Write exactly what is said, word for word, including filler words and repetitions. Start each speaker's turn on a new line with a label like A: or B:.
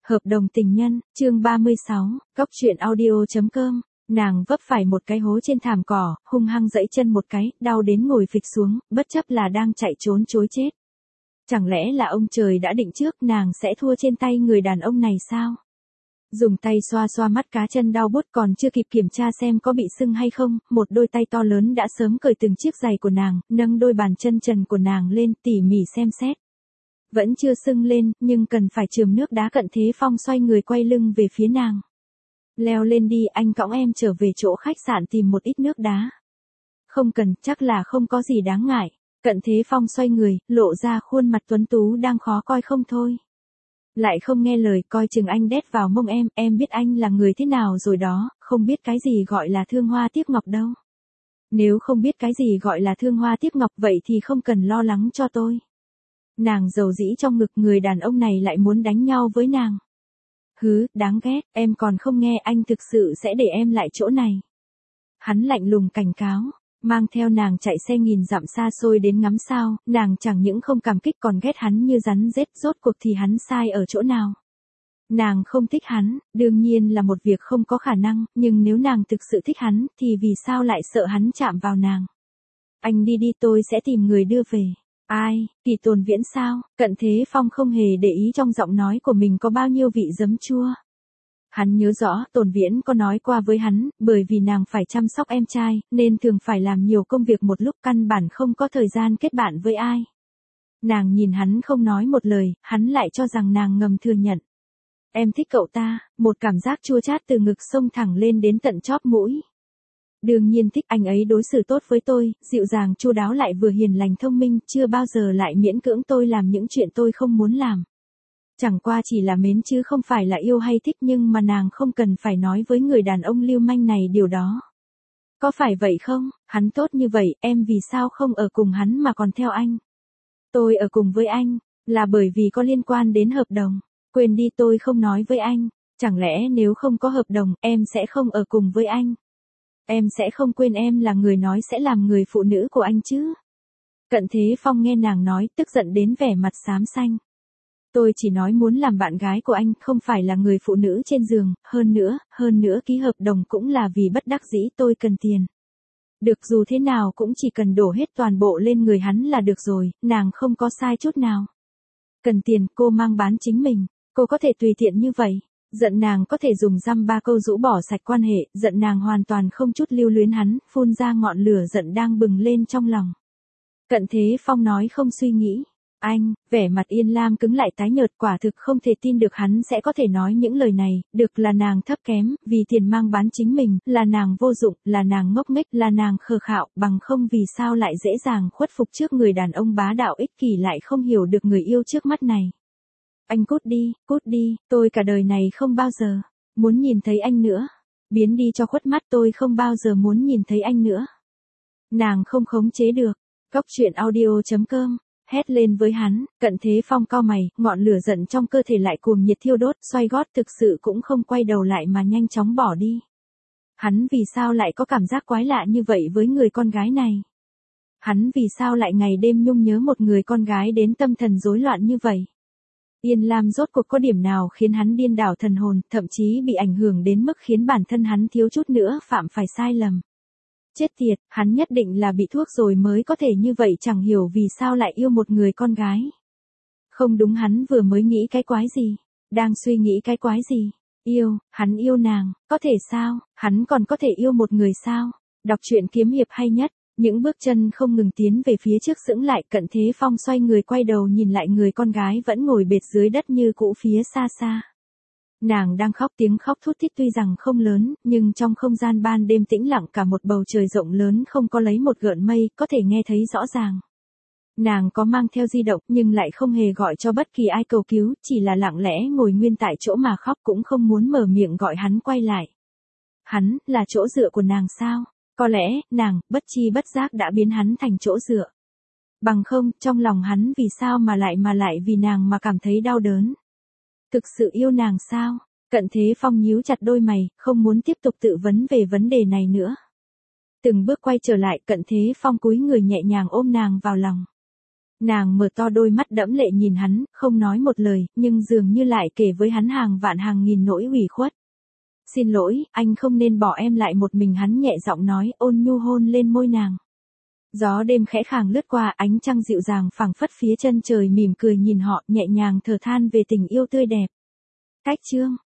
A: Hợp đồng tình nhân, chương ba mươi sáu, Cóc truyện audio chấm com. Nàng vấp phải một cái hố trên thảm cỏ, hung hăng giẫy chân một cái, đau đến ngồi phịch xuống, bất chấp là đang chạy trốn chối chết. Chẳng lẽ là ông trời đã định trước nàng sẽ thua trên tay người đàn ông này sao? Dùng tay xoa xoa mắt cá chân đau buốt, còn chưa kịp kiểm tra xem có bị sưng hay không, một đôi tay to lớn đã sớm cởi từng chiếc giày của nàng, nâng đôi bàn chân trần của nàng lên tỉ mỉ xem xét. Vẫn chưa sưng lên, nhưng cần phải chườm nước đá. Cận Thế Phong xoay người quay lưng về phía nàng. Leo lên đi, anh cõng em trở về chỗ khách sạn tìm một ít nước đá. Không cần, chắc là không có gì đáng ngại. Cận Thế Phong xoay người, lộ ra khuôn mặt tuấn tú đang khó coi không thôi. Lại không nghe lời, coi chừng anh đét vào mông em, em biết anh là người thế nào rồi đó, không biết cái gì gọi là thương hoa tiếc ngọc đâu. Nếu không biết cái gì gọi là thương hoa tiếc ngọc vậy thì không cần lo lắng cho tôi. Nàng dầu dĩ trong ngực, người đàn ông này lại muốn đánh nhau với nàng. Hứ, đáng ghét, em còn không nghe, anh thực sự sẽ để em lại chỗ này. Hắn lạnh lùng cảnh cáo, mang theo nàng chạy xe nghìn dặm xa xôi đến ngắm sao, nàng chẳng những không cảm kích còn ghét hắn như rắn rết. Rốt cuộc thì hắn sai ở chỗ nào? Nàng không thích hắn, đương nhiên là một việc không có khả năng, nhưng nếu nàng thực sự thích hắn thì vì sao lại sợ hắn chạm vào nàng? Anh đi đi, tôi sẽ tìm người đưa về. Ai, Kỳ Tồn Viễn sao? Cận Thế Phong không hề để ý trong giọng nói của mình có bao nhiêu vị giấm chua. Hắn nhớ rõ, Tồn Viễn có nói qua với hắn, bởi vì nàng phải chăm sóc em trai, nên thường phải làm nhiều công việc một lúc, căn bản không có thời gian kết bạn với ai. Nàng nhìn hắn không nói một lời, hắn lại cho rằng nàng ngầm thừa nhận. Em thích cậu ta, một cảm giác chua chát từ ngực xông thẳng lên đến tận chóp mũi. Đương nhiên thích, anh ấy đối xử tốt với tôi, dịu dàng chu đáo lại vừa hiền lành thông minh, chưa bao giờ lại miễn cưỡng tôi làm những chuyện tôi không muốn làm. Chẳng qua chỉ là mến chứ không phải là yêu hay thích, nhưng mà nàng không cần phải nói với người đàn ông lưu manh này điều đó. Có phải vậy không? Hắn tốt như vậy, em vì sao không ở cùng hắn mà còn theo anh? Tôi ở cùng với anh, là bởi vì có liên quan đến hợp đồng. Quên đi, tôi không nói với anh. Chẳng lẽ nếu không có hợp đồng, em sẽ không ở cùng với anh? Em sẽ không quên em là người nói sẽ làm người phụ nữ của anh chứ? Cận Thế Phong nghe nàng nói, tức giận đến vẻ mặt xám xanh. Tôi chỉ nói muốn làm bạn gái của anh, không phải là người phụ nữ trên giường, hơn nữa, hơn nữa ký hợp đồng cũng là vì bất đắc dĩ, tôi cần tiền. Được, dù thế nào cũng chỉ cần đổ hết toàn bộ lên người hắn là được rồi, nàng không có sai chút nào. Cần tiền, cô mang bán chính mình, cô có thể tùy tiện như vậy. Giận nàng có thể dùng dăm ba câu rũ bỏ sạch quan hệ, giận nàng hoàn toàn không chút lưu luyến hắn, phun ra ngọn lửa giận đang bừng lên trong lòng. Cận Thế Phong nói không suy nghĩ. Anh, vẻ mặt Yên Lam cứng lại tái nhợt, quả thực không thể tin được hắn sẽ có thể nói những lời này, được là nàng thấp kém, vì tiền mang bán chính mình, là nàng vô dụng, là nàng ngốc nghếch, là nàng khờ khạo, bằng không vì sao lại dễ dàng khuất phục trước người đàn ông bá đạo ích kỷ lại không hiểu được người yêu trước mắt này. Anh cút đi, cút đi, tôi cả đời này không bao giờ muốn nhìn thấy anh nữa. Biến đi cho khuất mắt, tôi không bao giờ muốn nhìn thấy anh nữa. Nàng không khống chế được. Cóc truyện audio chấm com. Hét lên với hắn. Cận Thế Phong cau mày, ngọn lửa giận trong cơ thể lại cuồng nhiệt thiêu đốt, xoay gót thực sự cũng không quay đầu lại mà nhanh chóng bỏ đi. Hắn vì sao lại có cảm giác quái lạ như vậy với người con gái này? Hắn vì sao lại ngày đêm nhung nhớ một người con gái đến tâm thần rối loạn như vậy? Yên Lam rốt cuộc có điểm nào khiến hắn điên đảo thần hồn, thậm chí bị ảnh hưởng đến mức khiến bản thân hắn thiếu chút nữa phạm phải sai lầm. Chết tiệt, hắn nhất định là bị thuốc rồi mới có thể như vậy, chẳng hiểu vì sao lại yêu một người con gái. Không đúng, hắn vừa mới nghĩ cái quái gì? Đang suy nghĩ cái quái gì? Yêu, hắn yêu nàng, có thể sao? Hắn còn có thể yêu một người sao? Đọc truyện kiếm hiệp hay nhất. Những bước chân không ngừng tiến về phía trước sững lại, Cận Thế Phong xoay người quay đầu nhìn lại người con gái vẫn ngồi bệt dưới đất như cũ phía xa xa. Nàng đang khóc, tiếng khóc thút thít tuy rằng không lớn, nhưng trong không gian ban đêm tĩnh lặng cả một bầu trời rộng lớn không có lấy một gợn mây, có thể nghe thấy rõ ràng. Nàng có mang theo di động nhưng lại không hề gọi cho bất kỳ ai cầu cứu, chỉ là lặng lẽ ngồi nguyên tại chỗ mà khóc, cũng không muốn mở miệng gọi hắn quay lại. Hắn, là chỗ dựa của nàng sao? Có lẽ, nàng, bất chi bất giác đã biến hắn thành chỗ dựa. Bằng không, trong lòng hắn vì sao mà lại mà lại vì nàng mà cảm thấy đau đớn. Thực sự yêu nàng sao? Cận Thế Phong nhíu chặt đôi mày, không muốn tiếp tục tự vấn về vấn đề này nữa. Từng bước quay trở lại, Cận Thế Phong cúi người nhẹ nhàng ôm nàng vào lòng. Nàng mở to đôi mắt đẫm lệ nhìn hắn, không nói một lời, nhưng dường như lại kể với hắn hàng vạn hàng nghìn nỗi ủy khuất. Xin lỗi, anh không nên bỏ em lại một mình, hắn nhẹ giọng nói, ôn nhu hôn lên môi nàng. Gió đêm khẽ khàng lướt qua, ánh trăng dịu dàng phảng phất phía chân trời mỉm cười nhìn họ, nhẹ nhàng thở than về tình yêu tươi đẹp. Cách chương